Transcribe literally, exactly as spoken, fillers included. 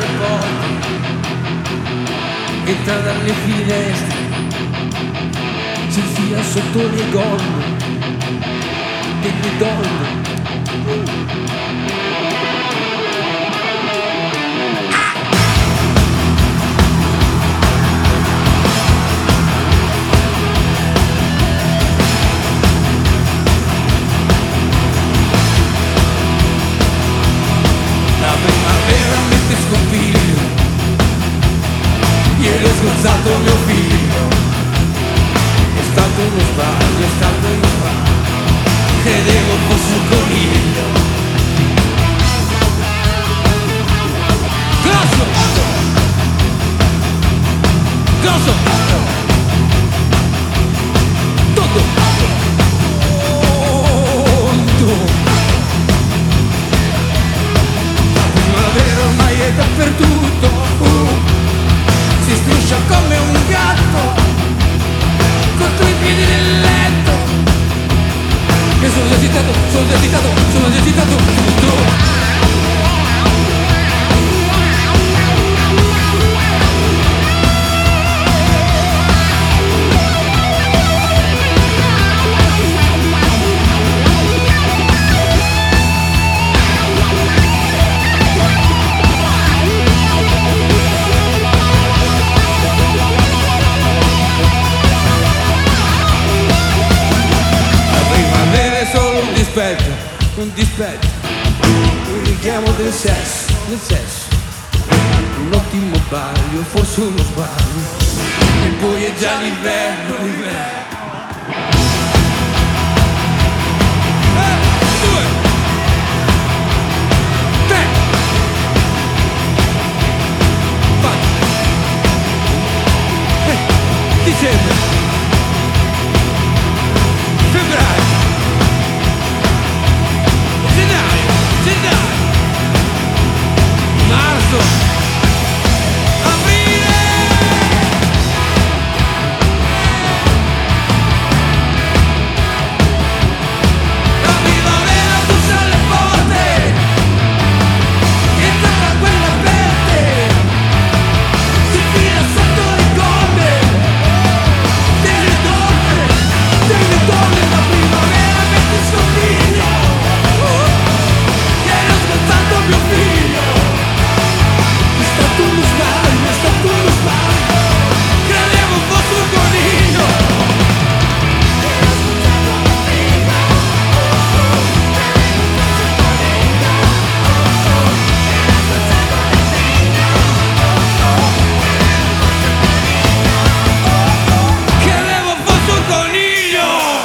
le porte, entra dalle finestre, si infila sotto le gonne delle donne. La primavera mette scompiglio, ieri ho sgozzato mio figlio. È stato uno sbaglio, è stato uno sbaglio, credevo fosse un coniglio. Grosso! Grosso! Tutto! Ormai è dappertutto, uh, si struscia come un gatto contro i piedi del letto. E sono esitato, sono esitato, sono esitato tutto. Un dispetto, un richiamo del sesso, del sesso, un ottimo bagno, forse uno sbaglio, e poi è già l'inverno, l'inverno.